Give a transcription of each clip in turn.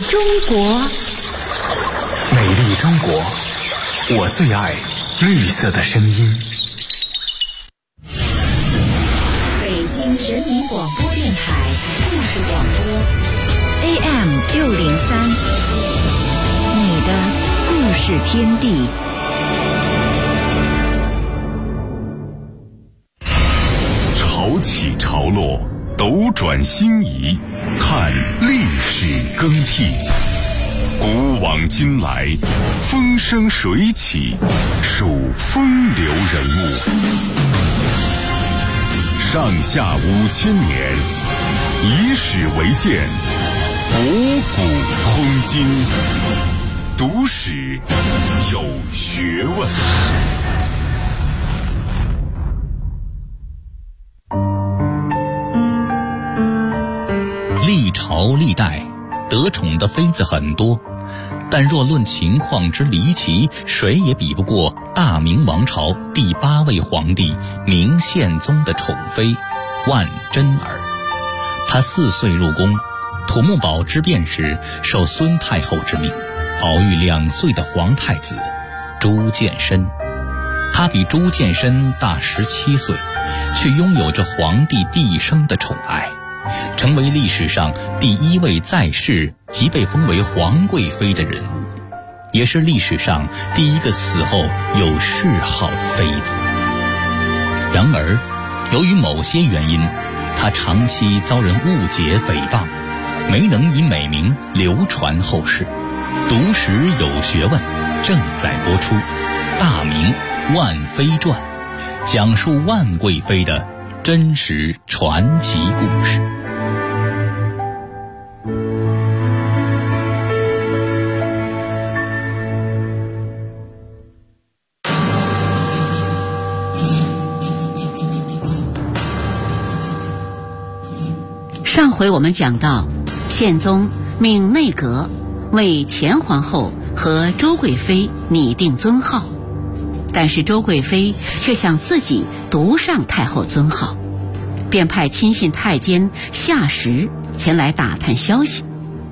中国， 美丽中国，我最爱绿色的声音。 北京人民广播电台故事广播 AM603，你的故事天地。 潮起潮落，斗转星移，看历史更替。古往今来，风生水起，数风流人物。上下5000年，以史为鉴，博古通今，读史有学问。 历朝历代得宠的妃子很多，但若论情况之离奇，谁也比不过大明王朝第8位皇帝明宪宗的宠妃万贞儿。她4岁入宫，土木堡之变时受孙太后之命，保育2岁的皇太子朱见深。她比朱见深大17岁，却拥有着皇帝毕生的宠爱，成为历史上第1位在世即被封为皇贵妃的人物，也是历史上第1个死后有谥号的妃子。然而，由于某些原因，她长期遭人误解诽谤，没能以美名流传后世。读史有学问正在播出《大明万妃传》，讲述万贵妃的真实传奇故事。 上回我们讲到，宪宗命内阁为前皇后和周贵妃拟定尊号，但是周贵妃却想自己独上太后尊号，便派亲信太监夏实前来打探消息。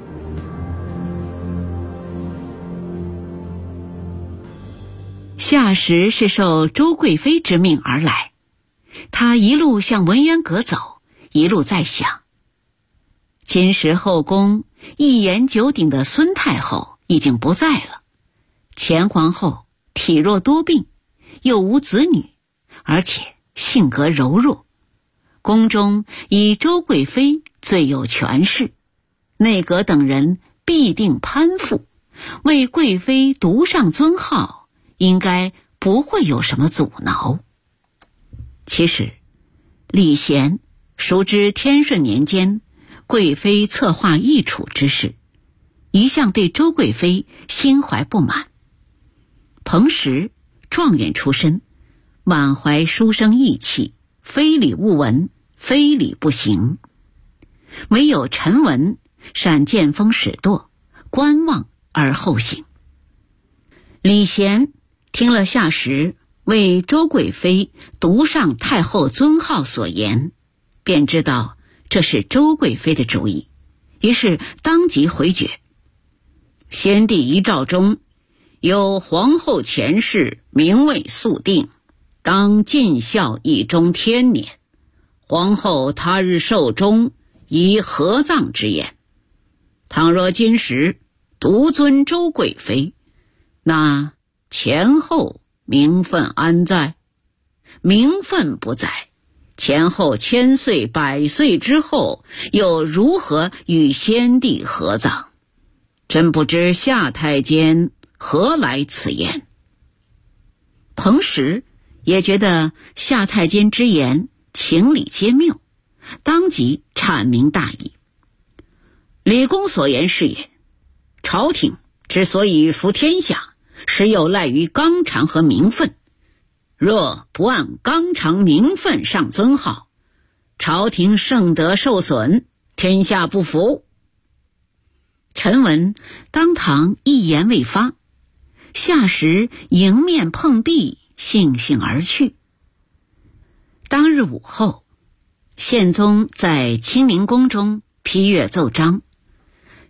夏实是受周贵妃之命而来，他一路向文渊阁走，一路在想，今时后宫一言九鼎的孙太后已经不在了，前皇后体弱多病，又无子女，而且性格柔弱，宫中以周贵妃最有权势，内阁等人必定攀附，为贵妃独上尊号，应该不会有什么阻挠。其实李贤熟知天顺年间贵妃策划易储之事，一向对周贵妃心怀不满。彭实状元出身，满怀书生意气，非礼勿闻，非礼不行。唯有陈文善见风使舵，观望而后行。李贤听了夏实为周贵妃独上太后尊号所言，便知道这是周贵妃的主意，于是当即回绝。先帝遗诏中有皇后前世名位素定，当尽孝以终天年，皇后他日寿终，宜合葬之言。倘若今时独尊周贵妃，那前后名分安在？名分不在，前后1000岁100岁之后，又如何与先帝合葬？真不知夏太监何来此言。彭实也觉得夏太监之言情理皆谬，当即阐明大义。李公所言是也，朝廷之所以服天下，实有赖于纲常和名分，若不按纲常名分上尊号，朝廷圣德受损，天下不服。陈文当堂一言未发，夏实迎面碰壁，悻悻而去。当日午后，宪宗在清宁宫中批阅奏章，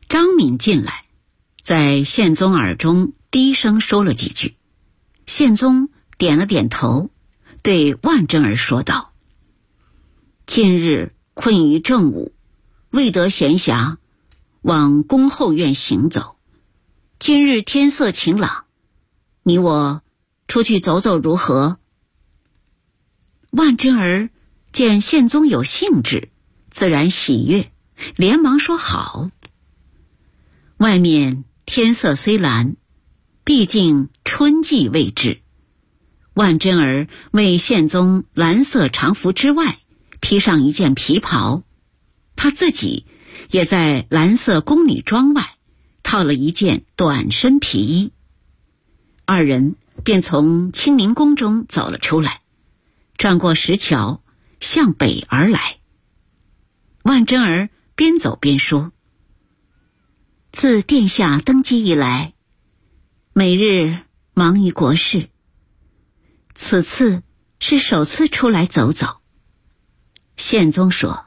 张敏进来，在宪宗耳中低声说了几句。宪宗点了点头，对万贞儿说道：近日困于政务，未得闲暇，往宫后院行走。今日天色晴朗，你我出去走走如何？万贞儿见宪宗有兴致，自然喜悦，连忙说好。外面天色虽蓝，毕竟春季未至。万贞儿为宪宗蓝色长服之外披上一件皮袍，她自己也在蓝色宫女装外套了一件短身皮衣。二人便从清明宫中走了出来，转过石桥向北而来。万贞儿边走边说：自殿下登基以来，每日忙于国事，此次是首次出来走走。宪宗说：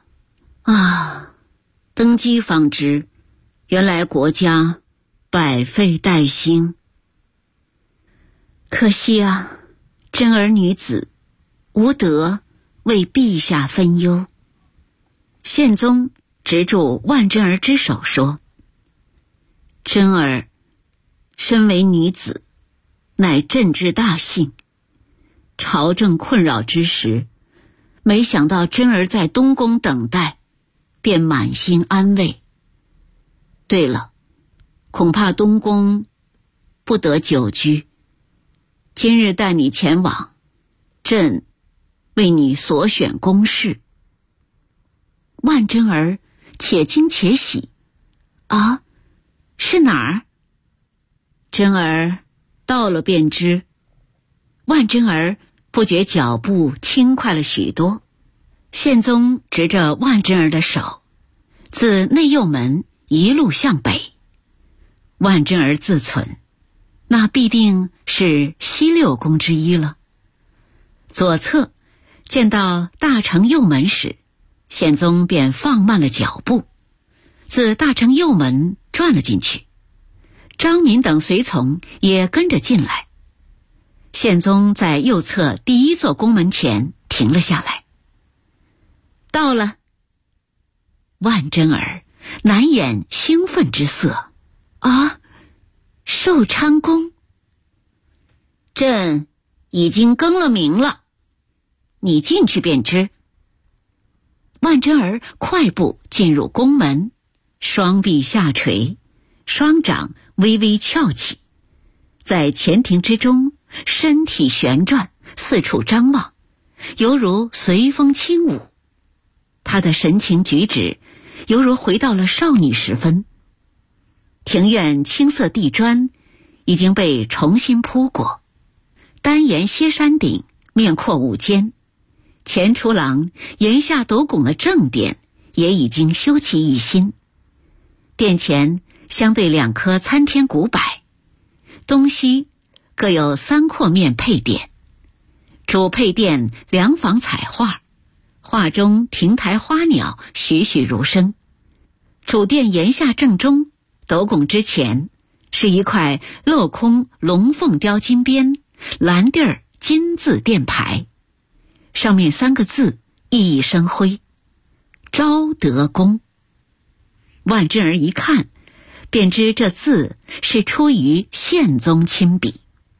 登基方知，原来国家百废待兴。可惜啊，贞儿女子无德为陛下分忧。宪宗执住万贞儿之手说：贞儿身为女子，乃朕之大幸。朝政困扰之时，没想到贞儿在东宫等待，便满心安慰。对了，恐怕东宫不得久居，今日带你前往，朕为你所选宫室。万贞儿且惊且喜：是哪儿？贞儿到了便知。万贞儿不觉脚步轻快了许多。宪宗执着万贞儿的手，自内右门一路向北。万贞儿自忖，那必定是西六宫之一了。左侧见到大城右门时，宪宗便放慢了脚步，自大城右门转了进去。张敏等随从也跟着进来。宪宗在右侧第一座宫门前停了下来。到了。万贞儿难掩兴奋之色。寿昌宫。朕已经更了名了，你进去便知。万贞儿快步进入宫门，双臂下垂，双掌微微翘起，在前庭之中身体旋转，四处张望，犹如随风轻舞。她的神情举止犹如回到了少女时分。庭院青色地砖已经被重新铺过，单檐歇山顶，面阔五间，前厨廊檐下斗拱的正殿也已经修葺一新。殿前相对2棵参天古柏，东西各有3廓面配殿。主配殿2房彩画，画中亭台花鸟栩栩如生。主殿檐下正中斗拱之前是一块镂空龙凤雕金边蓝地儿金字殿牌，上面3个字熠熠生辉：昭德宫。万贞儿一看便知这字是出于宪宗亲笔。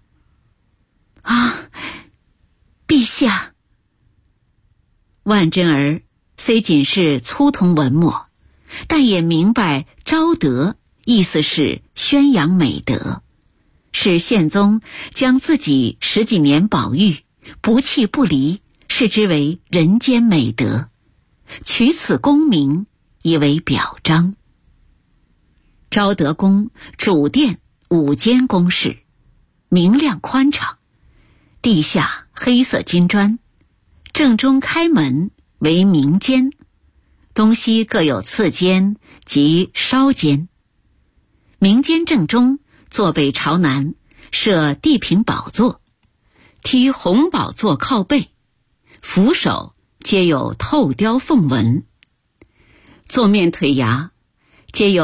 陛下。万贞儿虽仅是粗通文墨，但也明白昭德意思是宣扬美德，是宪宗将自己10几年宝玉不弃不离视之为人间美德，取此功名以为表彰。昭德宫主殿5间宫室，明亮宽敞，地下黑色金砖，正中开门为明间，东西各有次间及稍间。明间正中坐北朝南，设地平宝座，梯红宝座靠背，扶手皆有透雕凤纹，座面腿牙皆有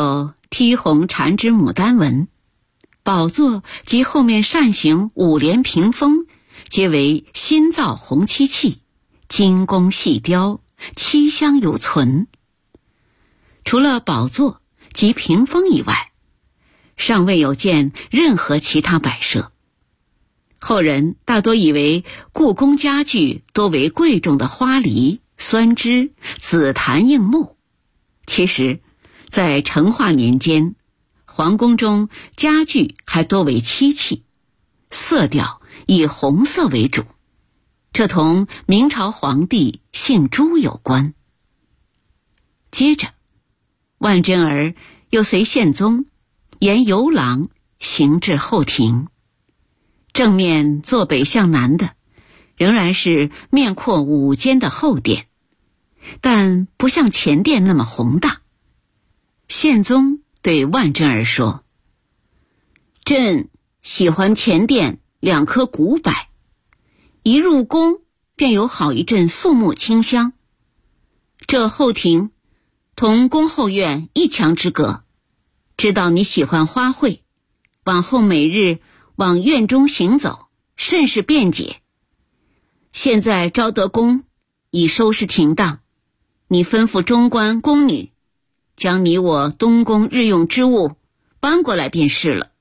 剔红缠枝牡丹纹，宝座及后面扇形五连屏风皆为新造红漆器，精工细雕，漆香犹存。除了宝座及屏风以外，尚未有见任何其他摆设。后人大多以为故宫家具多为贵重的花梨、酸枝、紫檀硬木，其实在成化年间，皇宫中家具还多为漆器，色调以红色为主，这同明朝皇帝姓朱有关。接着，万贞儿又随宪宗沿游廊行至后庭，正面坐北向南的仍然是面阔5间的后殿，但不像前殿那么宏大。宪宗对万贞儿说：“朕喜欢前殿2棵古柏，一入宫便有好一阵肃穆清香。这后庭同宫后院1墙之隔，知道你喜欢花卉，往后每日往院中行走，甚是便捷。现在昭德宫已收拾停当，你吩咐中官宫女将你我东宫日用之物搬过来便是了。”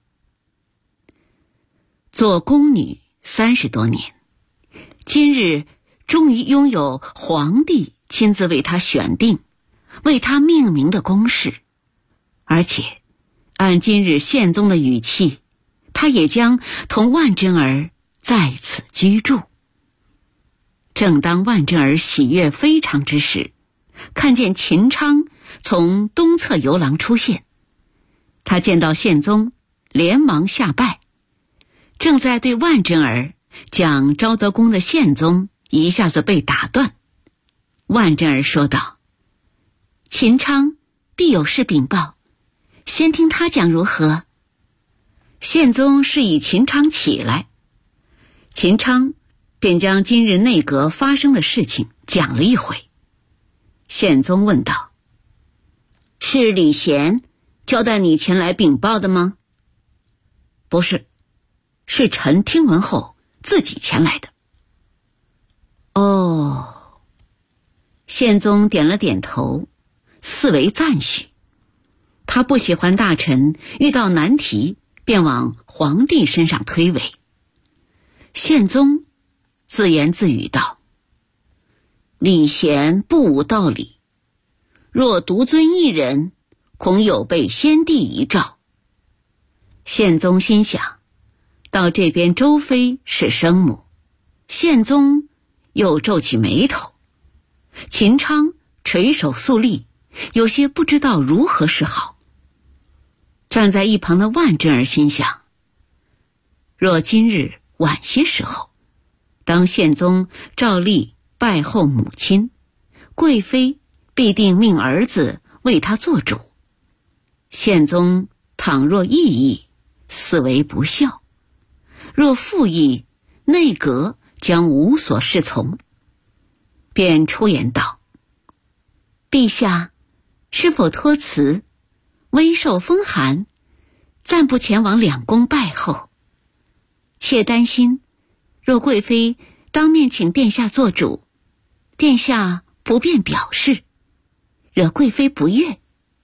做宫女30多年，今日终于拥有皇帝亲自为她选定、为她命名的宫室，而且按今日宪宗的语气，他也将同万贞儿在此居住。正当万贞儿喜悦非常之时，看见秦昌从东侧游廊出现，他见到宪宗，连忙下拜，正在对万贞儿讲昭德宫的宪宗，一下子被打断。万贞儿说道：“秦昌必有事禀报，先听他讲如何？”宪宗示意秦昌起来，秦昌便将今日内阁发生的事情讲了一回。宪宗问道：“是李贤交代你前来禀报的吗？”“不是，是臣听闻后自己前来的。”“哦。”宪宗点了点头，似为赞许。他不喜欢大臣遇到难题便往皇帝身上推诿。宪宗自言自语道：“李贤不无道理，若独尊一人，恐有被先帝遗诏。”宪宗心想，到这边周妃是生母，宪宗又皱起眉头，秦昌垂手肃立，有些不知道如何是好。站在一旁的万贞儿心想，若今日晚些时候，当宪宗照例拜候母亲，贵妃必定命儿子为他做主。宪宗倘若异议，似为不孝；若复议，内阁将无所适从。便出言道：“陛下是否托辞，微受风寒，暂不前往2宫拜候？妾担心，若贵妃当面请殿下做主，殿下不便表示，惹贵妃不悦。”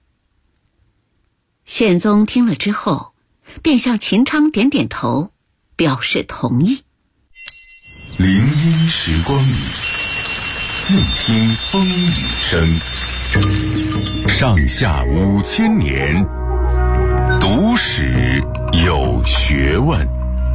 宪宗听了之后，便向秦昌点点头，表示同意。 林荫时光里，静听风雨声。上下5000年，读史有学问。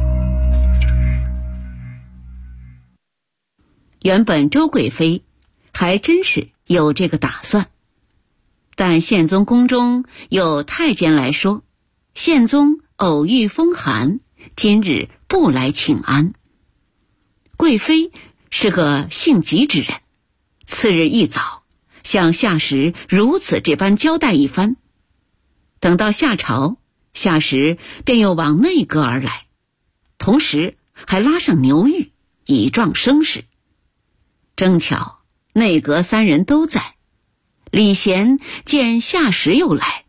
原本周贵妃还真是有这个打算，但宪宗宫中有太监来说，宪宗偶遇风寒，今日不来请安。贵妃是个性急之人，次日一早向夏时如此这般交代一番。等到下朝，夏时便又往内阁而来，同时还拉上牛玉以壮声势。正巧内阁3人都在，李贤见夏时又来，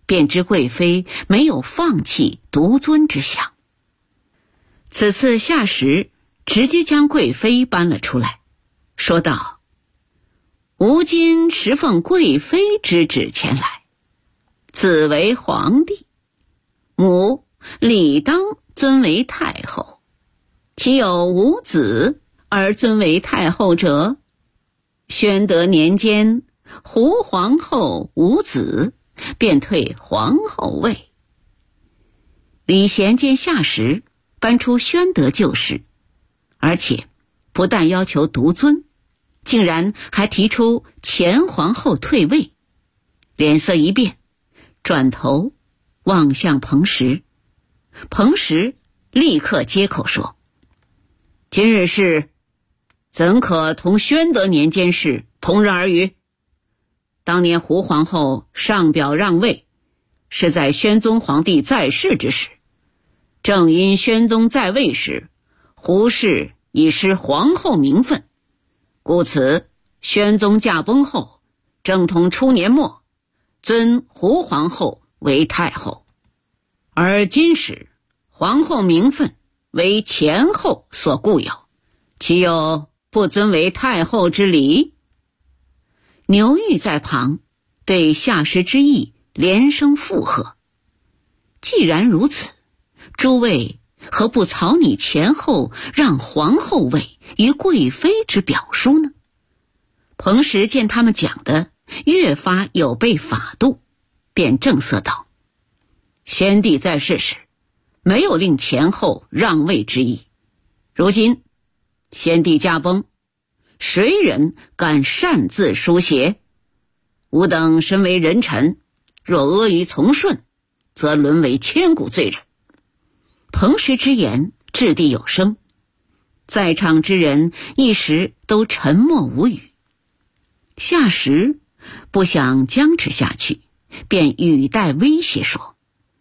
便知贵妃没有放弃独尊之想。此次夏时直接将贵妃搬了出来，说道：吾今实奉贵妃之旨前来，子为皇帝，母理当尊为太后，岂有无子而尊为太后者？宣德年间，胡皇后无子，便退皇后位。李贤见夏时搬出宣德旧事，而且不但要求独尊，竟然还提出前皇后退位，脸色一变，转头望向彭时。彭时立刻接口说：今日事怎可同宣德年间事同日而语？当年胡皇后上表让位，是在宣宗皇帝在世之时，正因宣宗在位时，胡氏已失皇后名分，故此宣宗驾崩后，正统初年末，尊胡皇后为太后。而今时皇后名分为前后所固有，岂有不尊为太后之理？牛玉在旁对夏时之意连声附和。既然如此，诸位何不草拟前后让皇后位于贵妃之表书呢？彭时见他们讲的越发有悖法度，便正色道：宣帝在世时没有令前后让位之意，如今先帝驾崩，谁人敢擅自书写？吾等身为人臣，若阿谀从顺，则沦为千古罪人。彭时之言掷地有声，在场之人一时都沉默无语。夏时不想僵持下去，便语带威胁说：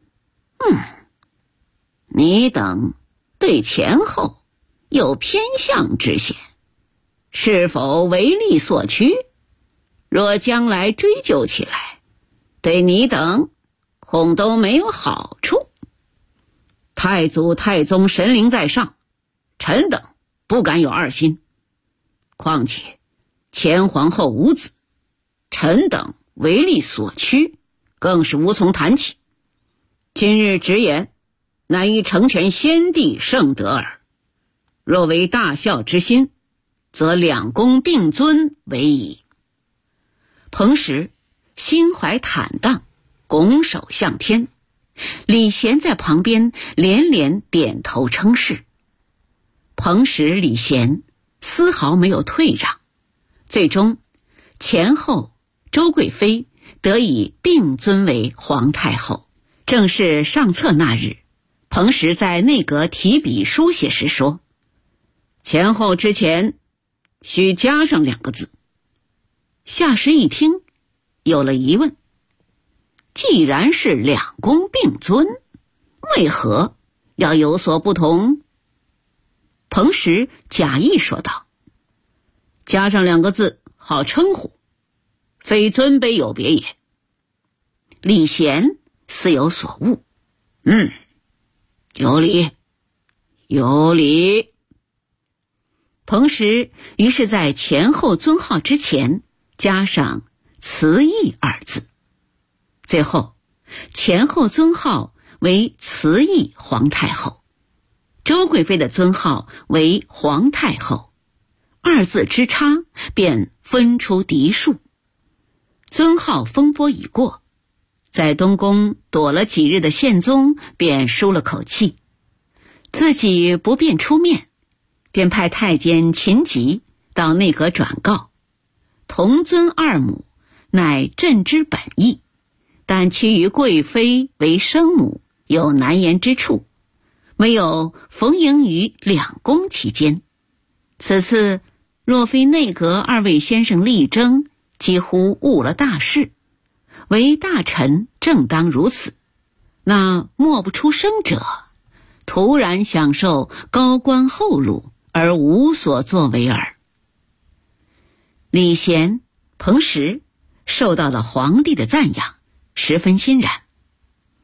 你等对前后有偏向之嫌，是否唯利所趋？若将来追究起来，对你等恐都没有好处。太祖太宗神灵在上，臣等不敢有二心。况且前皇后无子，臣等唯利所趋，更是无从谈起。今日直言，乃欲成全先帝圣德耳。若为大孝之心，则两宫并尊为宜。彭时心怀坦荡，拱手向天。李贤在旁边连连点头称是。彭时、李贤丝毫没有退让，最终前后周贵妃得以并尊为皇太后。正式上册那日，彭时在内阁提笔书写时说：前后之前需加上2个字。夏时一听有了疑问，既然是两宫并尊，为何要有所不同？彭时假意说道：加上2个字好称呼，非尊卑有别也。李贤似有所悟，有理，有理。彭时于是在前后尊号之前加上慈懿2字，最后前后尊号为慈懿皇太后，周贵妃的尊号为皇太后，2字之差便分出嫡庶。尊号风波已过，在东宫躲了几日的宪宗便舒了口气，自己不便出面，便派太监秦吉到内阁转告，同尊2母乃朕之本意，但其余贵妃为生母，有难言之处，没有逢迎于两宫期间。此次若非内阁2位先生力争，几乎误了大事，为大臣正当如此，那默不出声者突然享受高官厚禄而无所作为耳。李贤、彭时受到了皇帝的赞扬，十分欣然，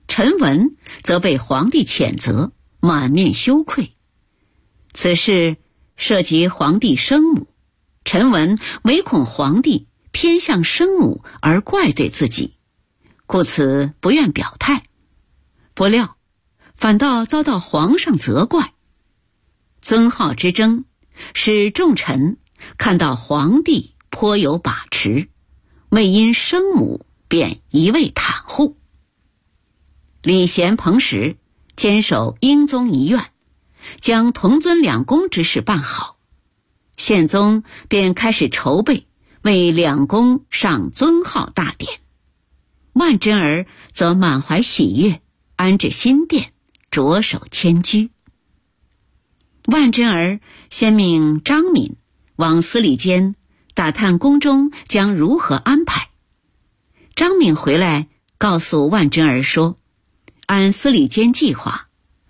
陈文则被皇帝谴责，满面羞愧。此事涉及皇帝生母，陈文唯恐皇帝偏向生母而怪罪自己，故此不愿表态。不料反倒遭到皇上责怪。尊号之争使众臣看到皇帝颇有把持，为因生母便一味袒护。李贤、彭时坚守英宗遗愿，将同尊两宫之事办好。宪宗便开始筹备为两宫上尊号大典。万贞儿则满怀喜悦，安置新殿，着手迁居。万贞儿先命张敏往司礼监打探宫中将如何安排。张敏回来告诉万贞儿说，按司礼监计划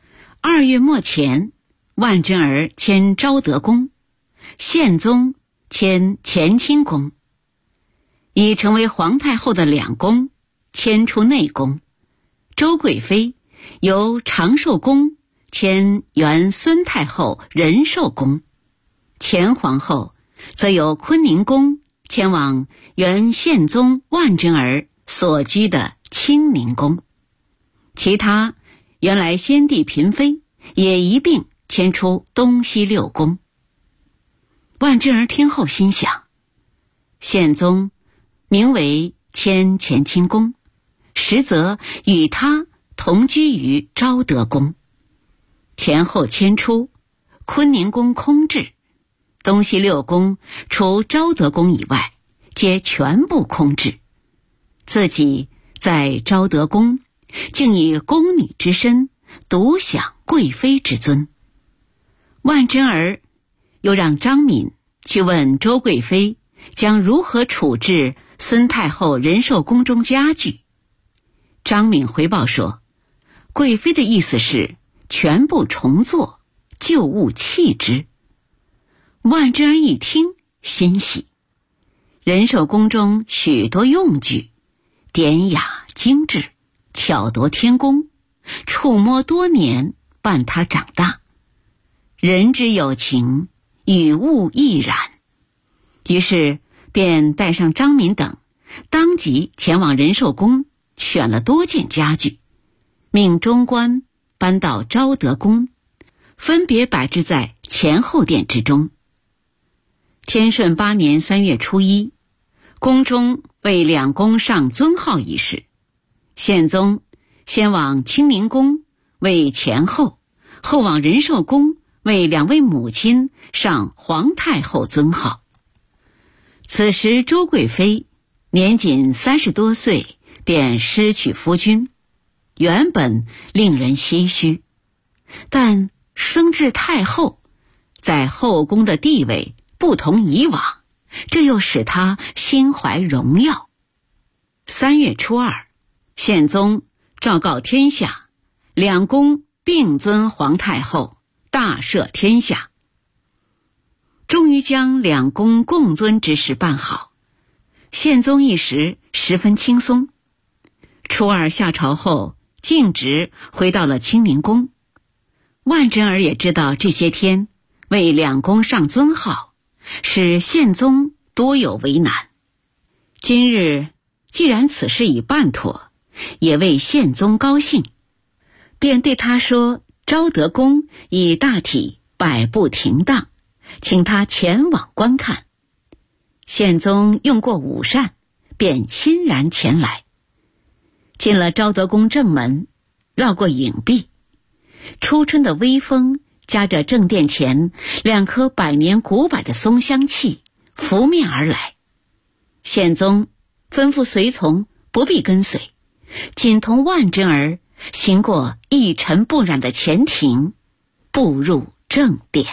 ，2月末前，万贞儿迁昭德宫，宪宗迁乾清宫，已成为皇太后的两宫迁出内宫。周贵妃由长寿宫迁原孙太后仁寿宫，前皇后则由坤宁宫迁往原宪宗万贞儿所居的清宁宫。其他原来先帝嫔妃也一并迁出东西6宫。万贞儿听后心想，宪宗名为迁乾清宫，实则与他同居于昭德宫。前后迁出，坤宁宫空置，东西6宫除昭德宫以外皆全部空置。自己在昭德宫竟以宫女之身独享贵妃之尊。万贞儿又让张敏去问周贵妃将如何处置孙太后仁寿宫中家具。张敏回报说，贵妃的意思是全部重做，旧物弃之。万贞儿一听欣喜，仁寿宫中许多用具典雅精致，巧夺天工，触摸多年，伴他长大。人之有情，与物亦然。于是便带上张敏等，当即前往仁寿宫，选了多件家具，命中官搬到昭德宫，分别摆置在前后殿之中。天顺8年3月初1，宫中为两宫上尊号仪式，宪宗先往清宁宫为前后，后往仁寿宫为两位母亲上皇太后尊号。此时周贵妃年仅30多岁便失去夫君，原本令人唏嘘，但升至太后，在后宫的地位不同以往，这又使她心怀荣耀。3月初2，宪宗昭告天下，两宫并尊皇太后，大赦天下。终于将两宫共尊之事办好，宪宗一时十分轻松。初2下朝后，径直回到了清宁宫。万贞儿也知道这些天为两宫上尊号，使宪宗多有为难。今日既然此事已办妥，也为宪宗高兴，便对他说昭德宫已大体摆布停当，请他前往观看。宪宗用过午膳，便欣然前来。进了昭德宫正门，绕过影壁，初春的微风夹着正殿前2棵百年古柏的松香气拂面而来。宪宗吩咐随从不必跟随，仅同万贞儿行过一尘不染的前庭，步入正殿。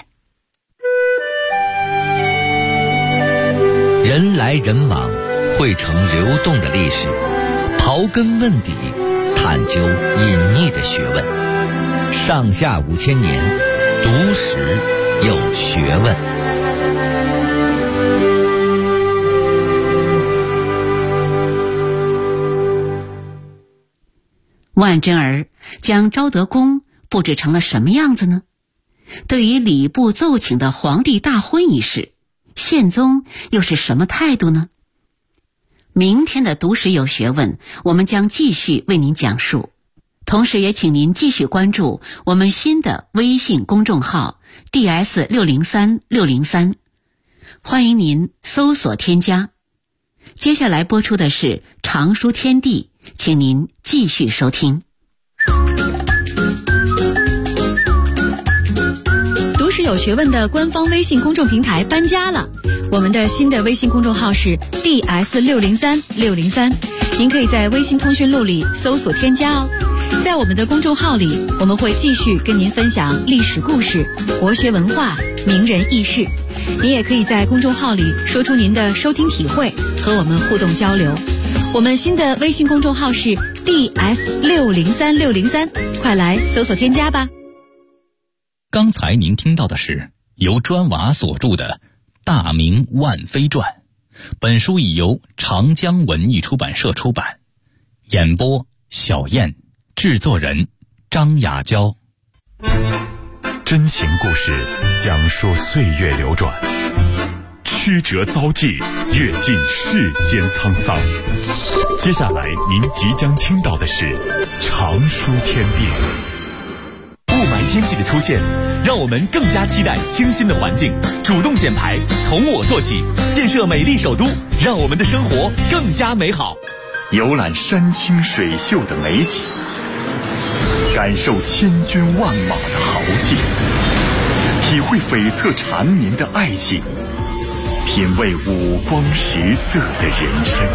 人来人往，汇成流动的历史，刨根问底，探究隐匿的学问。上下5000年，读史有学问。 万贞儿将昭德宫布置成了什么样子呢？对于礼部奏请的皇帝大婚一事，宪宗又是什么态度呢？明天的读史有学问，我们将继续为您讲述。同时也请您继续关注我们新的微信公众号 DS603603，欢迎您搜索添加。接下来播出的是常书天地，请您继续收听。 读史有学问的官方微信公众平台搬家了，我们的新的微信公众号是 DS603603，您可以在微信通讯录里搜索添加哦。在我们的公众号里，我们会继续跟您分享历史故事、国学文化、名人轶事。您也可以在公众号里说出您的收听体会，和我们互动交流。我们新的微信公众号是 DS603603，快来搜索添加吧。 刚才您听到的是由砖瓦所著的《大明万妃传》，本书已由长江文艺出版社出版。演播小燕，制作人张雅娇。 真情故事讲述岁月流转，曲折遭际，阅尽世间沧桑。接下来您即将听到的是常书天地。 雾霾天气的出现，让我们更加期待清新的环境，主动减排，从我做起，建设美丽首都，让我们的生活更加美好。 游览山清水秀的美景，感受千军万马的豪气，体会悱恻缠绵的爱情，品味五光十色的人生。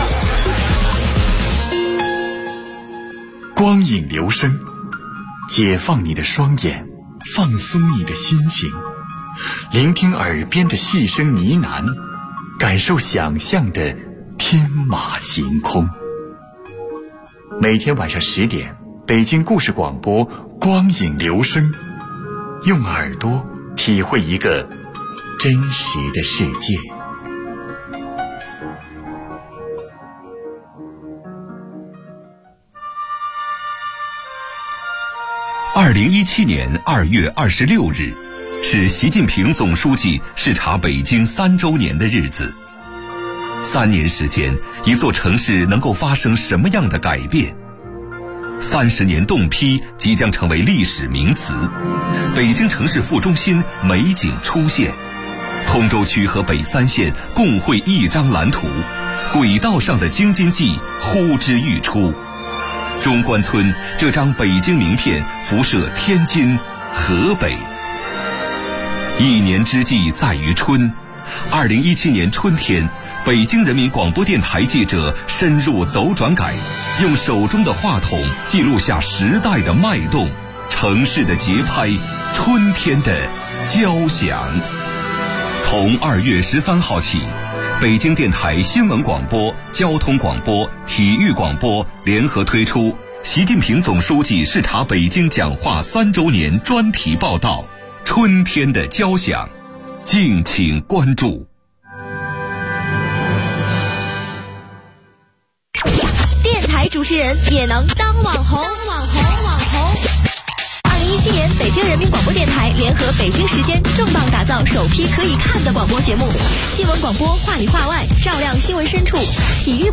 光影流声，解放你的双眼，放松你的心情，聆听耳边的细声呢喃，感受想象的天马行空。每天晚上10点，北京故事广播光影流声，用耳朵体会一个真实的世界。 2017年2月26日，是习近平总书记视察北京3周年的日子。3年时间，一座城市能够发生什么样的改变？30年冻批即将成为历史名词，北京城市副中心美景出现，通州区和北3县共绘一张蓝图，轨道上的京津冀呼之欲出。中关村这张北京名片辐射天津、河北。一年之计在于春，2017年春天，北京人民广播电台记者深入走转改，用手中的话筒记录下时代的脉动，城市的节拍，春天的交响。从2月13号起，北京电台新闻广播、交通广播、体育广播联合推出习近平总书记视察北京讲话3周年专题报道《春天的交响》，敬请关注。 电台主持人也能当网红。2017年，北京人民广播电台联合北京时间重磅打造首批可以看的广播节目，新闻广播话里话外，照亮新闻深处，体育